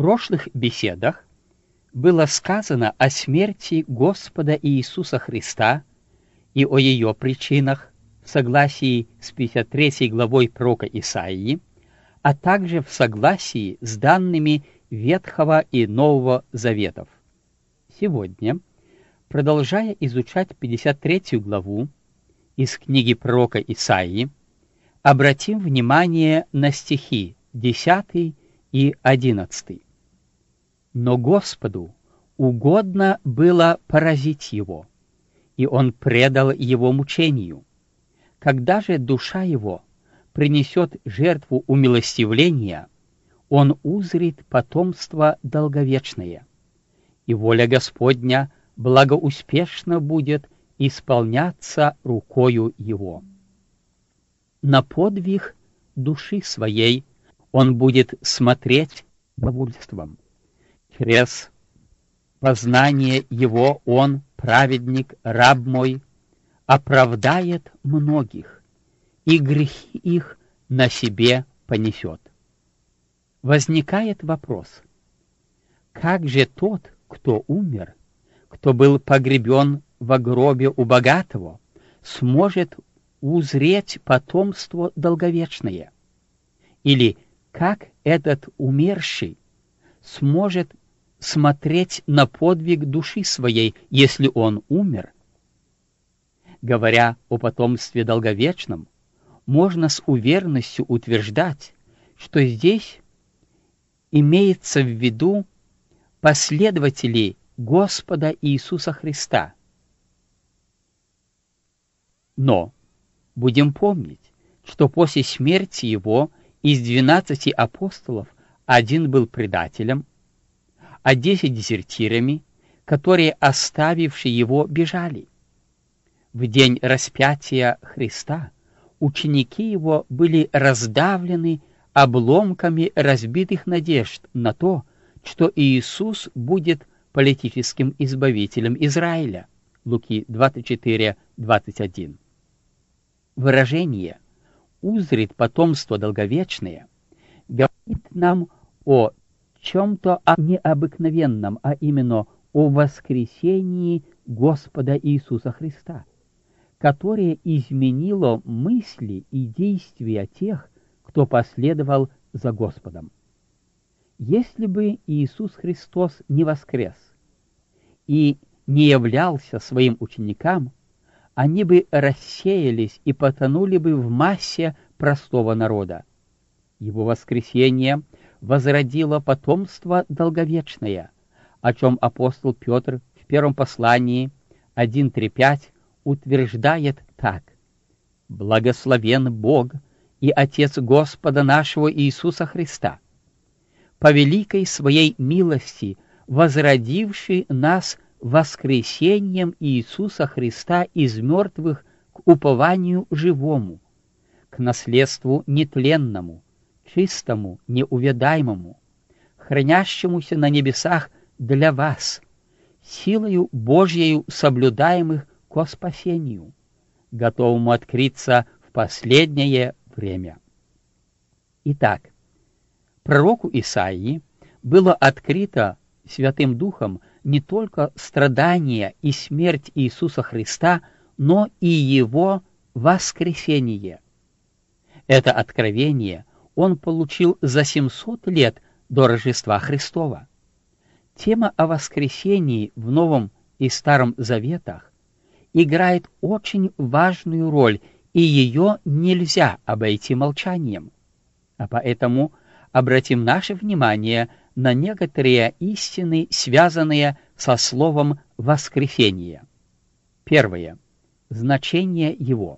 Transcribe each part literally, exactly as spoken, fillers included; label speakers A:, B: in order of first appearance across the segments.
A: прошлых беседах было сказано о смерти Господа Иисуса Христа и о ее причинах в согласии с пятьдесят третьей главой пророка Исаии, а также в согласии с данными Ветхого и Нового Заветов. Сегодня, продолжая изучать пятьдесят третью главу из книги пророка Исаии, обратим внимание на стихи десятый и одиннадцатый. «Но Господу угодно было поразить его, и он предал его мучению. Когда же душа его принесет жертву умилостивления, он узрит потомство долговечное, и воля Господня благоуспешно будет исполняться рукою его. На подвиг души своей он будет смотреть довольством. Через познание его он, праведник, раб мой, оправдает многих, и грехи их на себе понесет». Возникает вопрос: как же тот, кто умер, кто был погребен во гробе у богатого, сможет узреть потомство долговечное? Или как этот умерший сможет смотреть на подвиг души своей, если он умер? Говоря о потомстве долговечном, можно с уверенностью утверждать, что здесь имеется в виду последователей Господа Иисуса Христа. Но будем помнить, что после смерти Его из двенадцати апостолов один был предателем, а десять дезертирами, которые, оставивши Его, бежали. В день распятия Христа ученики Его были раздавлены обломками разбитых надежд на то, что Иисус будет политическим избавителем Израиля. Луки двадцать четыре двадцать один. Выражение «узрит потомство долговечное» говорит нам о чем-то необыкновенном, а именно о воскресении Господа Иисуса Христа, которое изменило мысли и действия тех, кто последовал за Господом. Если бы Иисус Христос не воскрес и не являлся своим ученикам, они бы рассеялись и потонули бы в массе простого народа. Его воскресение возродило потомство долговечное, о чем апостол Петр в первом послании один три пять утверждает так: «Благословен Бог и Отец Господа нашего Иисуса Христа, по великой своей милости возродивший нас воскресением Иисуса Христа из мертвых к упованию живому, к наследству нетленному, чистому, неувядаемому, хранящемуся на небесах для вас, силою Божьею соблюдаемых ко спасению, готовому открыться в последнее время». Итак, пророку Исаии было открыто Святым Духом не только страдания и смерть Иисуса Христа, но и Его воскресение. Это откровение он получил за семьсот лет до Рождества Христова. Тема о воскресении в Новом и Старом Заветах играет очень важную роль, и ее нельзя обойти молчанием. А поэтому обратим наше внимание на некоторые истины, связанные со словом «воскресение». Первое. Значение его.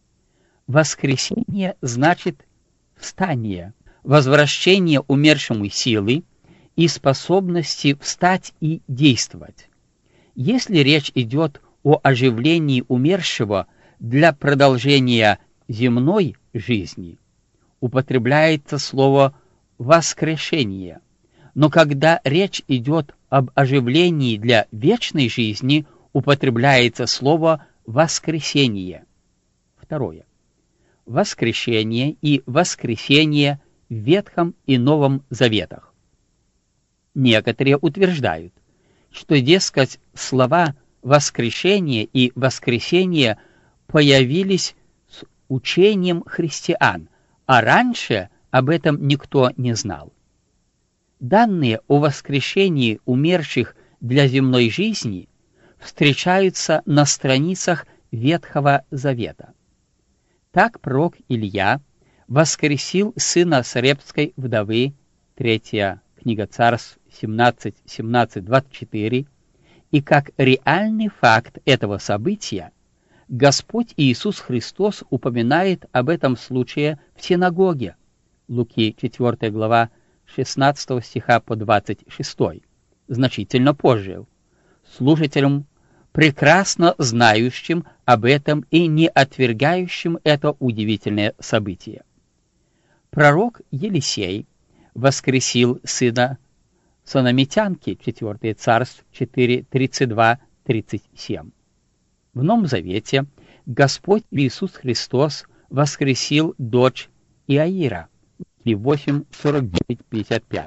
A: Воскресение значит встание, возвращение умершему силы и способности встать и действовать. Если речь идет о оживлении умершего для продолжения земной жизни, употребляется слово «воскрешение», но когда речь идет об оживлении для вечной жизни, употребляется слово «воскресение». Второе. Воскрешение и воскресение в Ветхом и Новом Заветах. Некоторые утверждают, что, дескать, слова «воскрешение» и «воскресение» появились с учением христиан, а раньше об этом никто не знал. Данные о воскрешении умерших для земной жизни встречаются на страницах Ветхого Завета. Так пророк Илья воскресил сына Сарепской вдовы, третья книга Царств, семнадцать, семнадцать, двадцать четыре, и как реальный факт этого события Господь Иисус Христос упоминает об этом случае в синагоге. Луки четвёртая глава шестнадцатого стиха по двадцать шестой, значительно позже, слушателям, прекрасно знающим об этом и не отвергающим это удивительное событие. Пророк Елисей воскресил сына Сунамитянки, четвёртое Царств четыре, тридцать два, тридцать семь. В Новом Завете Господь Иисус Христос воскресил дочь Иаира, восемь, сорок девять, пятьдесят пять.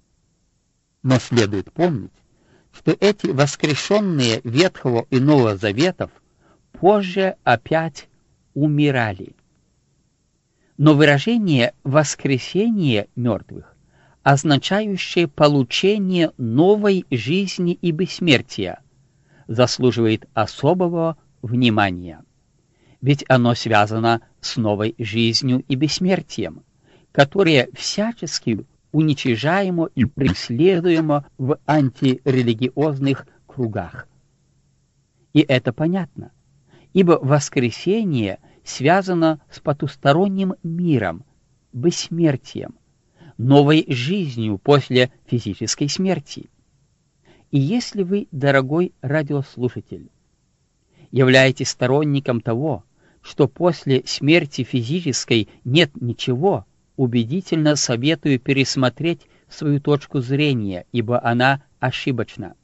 A: Но следует помнить, что эти воскрешенные Ветхого и Нового Заветов позже опять умирали. Но выражение «воскресение мертвых», означающее получение новой жизни и бессмертия, заслуживает особого внимания. Ведь оно связано с новой жизнью и бессмертием, которое всячески уничижаемо и преследуемо в антирелигиозных кругах. И это понятно, ибо воскресение связано с потусторонним миром, бессмертием, новой жизнью после физической смерти. И если вы, дорогой радиослушатель, являетесь сторонником того, что после смерти физической нет ничего, убедительно советую пересмотреть свою точку зрения, ибо она ошибочна.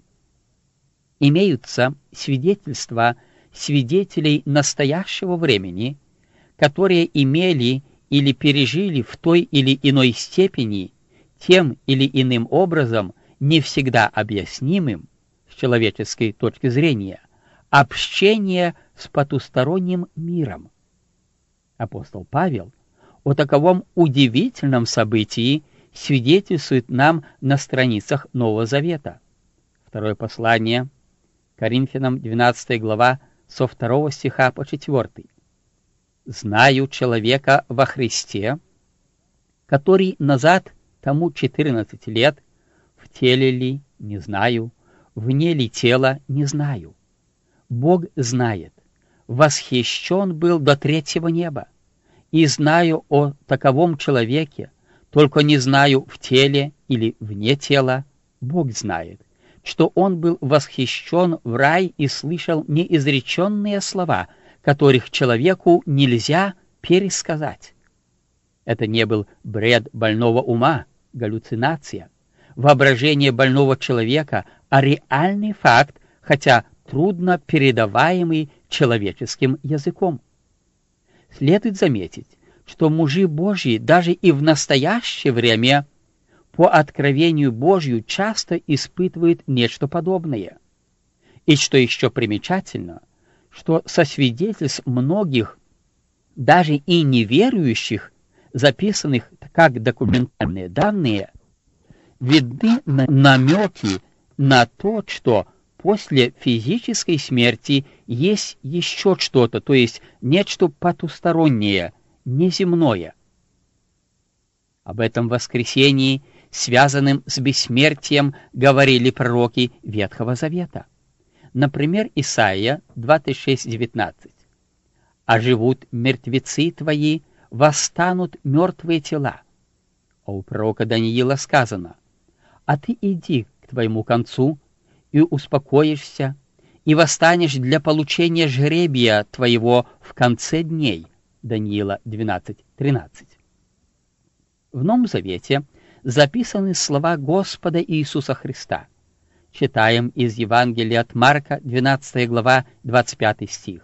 A: Имеются свидетельства свидетелей настоящего времени, которые имели или пережили в той или иной степени, тем или иным образом, не всегда объяснимым с человеческой точки зрения, общение с потусторонним миром. Апостол Павел о таковом удивительном событии свидетельствует нам на страницах Нового Завета. Второе послание Коринфянам, двенадцатая глава, со второго стиха по четвёртый. «Знаю человека во Христе, который назад тому четырнадцать лет, в теле ли, не знаю, вне ли тела, не знаю. Бог знает, восхищен был до третьего неба, и знаю о таковом человеке, только не знаю, в теле или вне тела, Бог знает, что он был восхищен в рай и слышал неизреченные слова, которых человеку нельзя пересказать. Это не был бред больного ума, галлюцинация, воображение больного человека, а реальный факт, хотя трудно передаваемый человеческим языком. Следует заметить, что мужи Божьи даже и в настоящее время по откровению Божью часто испытывают нечто подобное. И что еще примечательно, что со свидетельств многих, даже и неверующих, записанных как документальные данные, видны намеки на то, что после физической смерти есть еще что-то, то есть нечто потустороннее, неземное. Об этом воскресении, связанном с бессмертием, говорили пророки Ветхого Завета. Например, Исаия двадцать шесть, девятнадцать. «Оживут мертвецы твои, восстанут мертвые тела». А у пророка Даниила сказано: «А ты иди к твоему концу, и успокоишься, и восстанешь для получения жребия твоего в конце дней». Даниила двенадцать, тринадцать. В Новом Завете записаны слова Господа Иисуса Христа. Читаем из Евангелия от Марка, двенадцатая глава, двадцать пятый стих.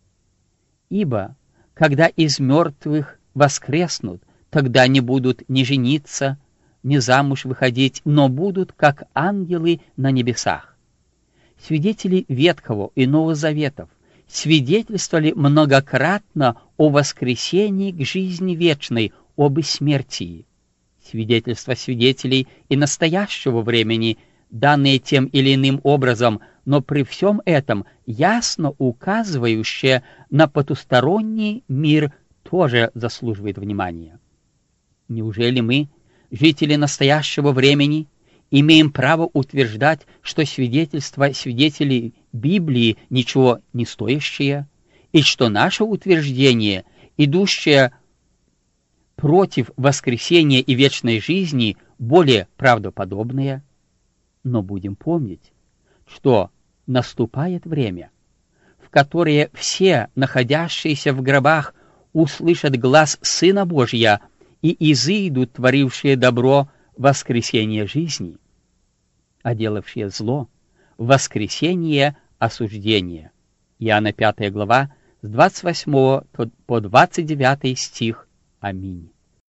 A: «Ибо, когда из мертвых воскреснут, тогда не будут ни жениться, ни замуж выходить, но будут как ангелы на небесах. Свидетели Ветхого и Нового Заветов свидетельствовали многократно о воскресении к жизни вечной, об бессмертии. Свидетельства свидетелей и настоящего времени, данные тем или иным образом, но при всем этом ясно указывающие на потусторонний мир, тоже заслуживает внимания. Неужели мы, жители настоящего времени, имеем право утверждать, что свидетельства свидетелей Библии ничего не стоящие, и что наше утверждение, идущее против воскресения и вечной жизни, более правдоподобное? Но будем помнить, что наступает время, в которое все, находящиеся в гробах, услышат глас Сына Божия и изыдут, творившие добро, воскресение жизни, а делавшие зло — воскресение осуждения. Иоанна пятая глава, с двадцать восьмого по двадцать девятый стих. Аминь.